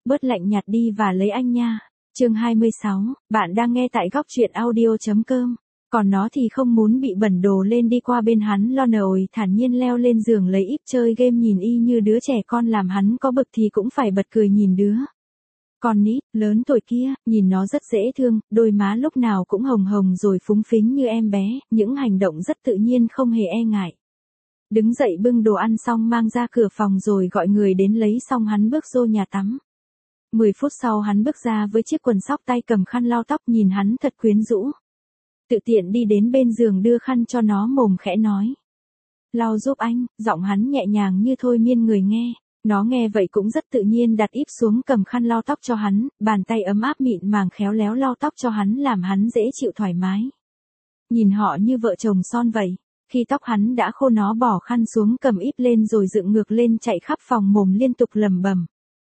bớt lạnh nhạt đi và lấy anh nha. Chương 26, bạn đang nghe tại góc truyện audio.com. Còn nó thì không muốn bị bẩn đồ lên đi qua bên hắn lo nồi thản nhiên leo lên giường lấy íp chơi game nhìn y như đứa trẻ con làm hắn có bực thì cũng phải bật cười nhìn đứa. Con nít, lớn tuổi kia, nhìn nó rất dễ thương, đôi má lúc nào cũng hồng hồng rồi phúng phính như em bé, những hành động rất tự nhiên không hề e ngại. Đứng dậy bưng đồ ăn xong mang ra cửa phòng rồi gọi người đến lấy xong hắn bước vô nhà tắm. 10 phút sau hắn bước ra với chiếc quần sóc tay cầm khăn lau tóc nhìn hắn thật quyến rũ. Tự tiện đi đến bên giường đưa khăn cho nó mồm khẽ nói. Lau giúp anh, giọng hắn nhẹ nhàng như thôi miên người nghe. Nó nghe vậy cũng rất tự nhiên đặt íp xuống cầm khăn lau tóc cho hắn, bàn tay ấm áp mịn màng khéo léo lau tóc cho hắn làm hắn dễ chịu thoải mái. Nhìn họ như vợ chồng son vậy. Khi tóc hắn đã khô nó bỏ khăn xuống cầm íp lên rồi dựng ngược lên chạy khắp phòng mồm liên tục lẩm bẩm.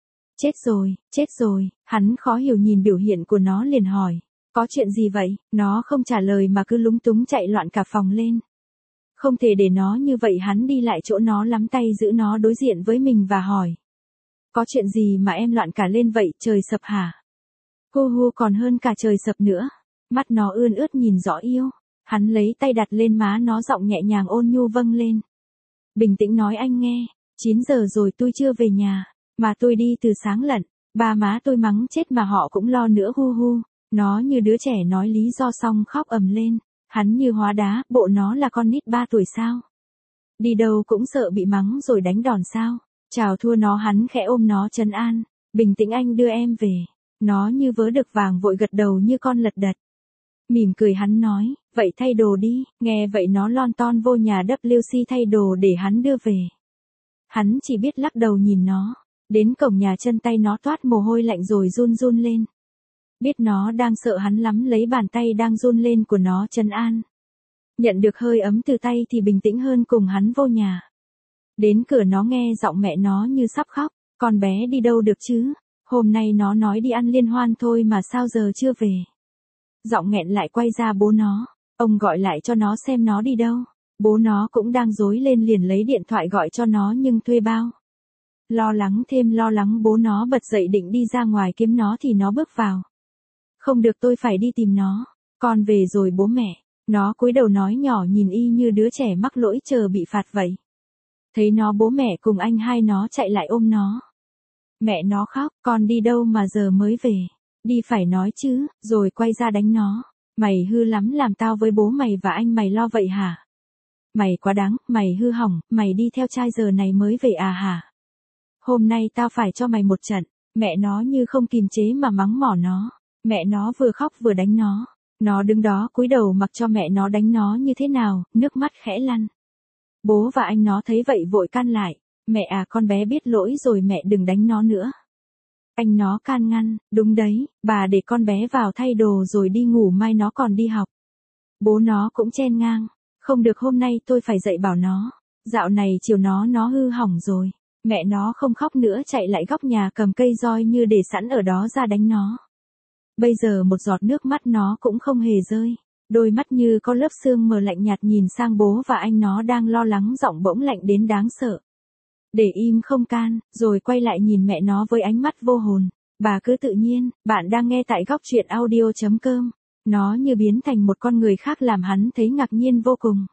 Chết rồi, hắn khó hiểu nhìn biểu hiện của nó liền hỏi. Có chuyện gì vậy? Nó không trả lời mà cứ lúng túng chạy loạn cả phòng lên. Không thể để nó như vậy hắn đi lại chỗ nó lắm tay giữ nó đối diện với mình và hỏi. Có chuyện gì mà em loạn cả lên vậy, trời sập hả? Hu còn hơn cả trời sập nữa. Mắt nó ươn ướt nhìn rõ yêu. Hắn lấy tay đặt lên má nó giọng nhẹ nhàng ôn nhu vâng lên. Bình tĩnh nói anh nghe, 9 giờ rồi tôi chưa về nhà, mà tôi đi từ sáng lận, ba má tôi mắng chết mà họ cũng lo nữa hu. Nó như đứa trẻ nói lý do xong khóc ầm lên, hắn như hóa đá, bộ nó là con nít 3 tuổi sao? Đi đâu cũng sợ bị mắng rồi đánh đòn sao? Chào thua nó hắn khẽ ôm nó trấn an, bình tĩnh anh đưa em về. Nó như vớ được vàng vội gật đầu như con lật đật. Mỉm cười hắn nói, vậy thay đồ đi, nghe vậy nó lon ton vô nhà WC thay đồ để hắn đưa về. Hắn chỉ biết lắc đầu nhìn nó, đến cổng nhà chân tay nó toát mồ hôi lạnh rồi run lên. Biết nó đang sợ hắn lắm lấy bàn tay đang run lên của nó trấn an. Nhận được hơi ấm từ tay thì bình tĩnh hơn cùng hắn vô nhà. Đến cửa nó nghe giọng mẹ nó như sắp khóc, con bé đi đâu được chứ, hôm nay nó nói đi ăn liên hoan thôi mà sao giờ chưa về. Giọng nghẹn lại quay ra bố nó, ông gọi lại cho nó xem nó đi đâu. Bố nó cũng đang rối lên liền lấy điện thoại gọi cho nó nhưng thuê bao. Lo lắng bố nó bật dậy định đi ra ngoài kiếm nó thì nó bước vào. Không được tôi phải đi tìm nó, con về rồi bố mẹ. Nó cúi đầu nói nhỏ nhìn y như đứa trẻ mắc lỗi chờ bị phạt vậy. Thấy nó bố mẹ cùng anh hai nó chạy lại ôm nó. Mẹ nó khóc, con đi đâu mà giờ mới về. Đi phải nói chứ, rồi quay ra đánh nó. Mày hư lắm làm tao với bố mày và anh mày lo vậy hả? Mày quá đáng, mày hư hỏng, mày đi theo trai giờ này mới về à hả? Hôm nay tao phải cho mày một trận. Mẹ nó như không kìm chế mà mắng mỏ nó. Mẹ nó vừa khóc vừa đánh nó. Nó đứng đó cúi đầu mặc cho mẹ nó đánh nó như thế nào, nước mắt khẽ lăn. Bố và anh nó thấy vậy vội can lại. Mẹ à con bé biết lỗi rồi mẹ đừng đánh nó nữa. Anh nó can ngăn, đúng đấy, bà để con bé vào thay đồ rồi đi ngủ mai nó còn đi học. Bố nó cũng chen ngang, không được hôm nay tôi phải dạy bảo nó, dạo này chiều nó hư hỏng rồi. Mẹ nó không khóc nữa chạy lại góc nhà cầm cây roi như để sẵn ở đó ra đánh nó. Bây giờ một giọt nước mắt nó cũng không hề rơi, đôi mắt như có lớp sương mờ lạnh nhạt nhìn sang bố và anh nó đang lo lắng giọng bỗng lạnh đến đáng sợ. Để im không can, rồi quay lại nhìn mẹ nó với ánh mắt vô hồn. Bà cứ tự nhiên, bạn đang nghe tại góc truyện audio.com. Nó như biến thành một con người khác làm hắn thấy ngạc nhiên vô cùng.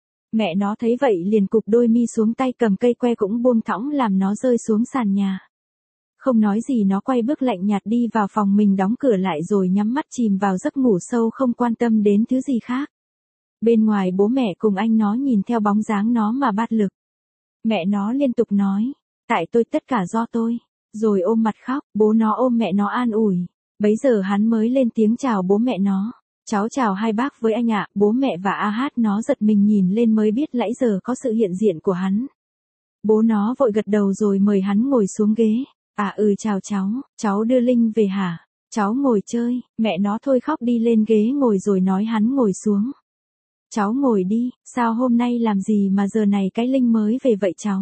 Mẹ nó thấy vậy liền cụp đôi mi xuống tay cầm cây que cũng buông thõng làm nó rơi xuống sàn nhà. Không nói gì nó quay bước lạnh nhạt đi vào phòng mình đóng cửa lại rồi nhắm mắt chìm vào giấc ngủ sâu không quan tâm đến thứ gì khác. Bên ngoài bố mẹ cùng anh nó nhìn theo bóng dáng nó mà bát lực. Mẹ nó liên tục nói, tại tôi tất cả do tôi, rồi ôm mặt khóc, bố nó ôm mẹ nó an ủi. Bấy giờ hắn mới lên tiếng chào bố mẹ nó, cháu chào hai bác với anh ạ. Bố mẹ và AH nó giật mình nhìn lên mới biết nãy giờ có sự hiện diện của hắn. Bố nó vội gật đầu rồi mời hắn ngồi xuống ghế. Chào cháu đưa Linh về hả? Cháu ngồi chơi, mẹ nó thôi khóc đi lên ghế ngồi rồi nói hắn ngồi xuống. Cháu ngồi đi, sao hôm nay làm gì mà giờ này cái Linh mới về vậy cháu?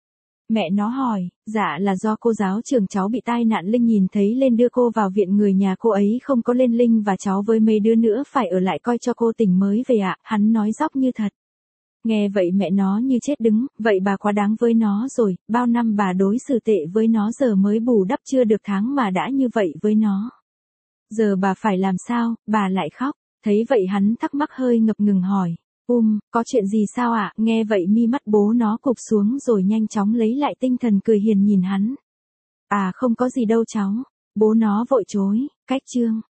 Mẹ nó hỏi, dạ là do cô giáo trường cháu bị tai nạn Linh nhìn thấy lên đưa cô vào viện người nhà cô ấy không có lên Linh và cháu với mấy đứa nữa phải ở lại coi cho cô tỉnh mới về ạ. Hắn nói dóc như thật. Nghe vậy mẹ nó như chết đứng, vậy bà quá đáng với nó rồi, bao năm bà đối xử tệ với nó giờ mới bù đắp chưa được tháng mà đã như vậy với nó. Giờ bà phải làm sao, bà lại khóc. Thấy vậy hắn thắc mắc hơi ngập ngừng hỏi. Có chuyện gì sao ạ? Nghe vậy mi mắt bố nó cụp xuống rồi nhanh chóng lấy lại tinh thần cười hiền nhìn hắn. À không có gì đâu cháu. Bố nó vội chối, cách chương.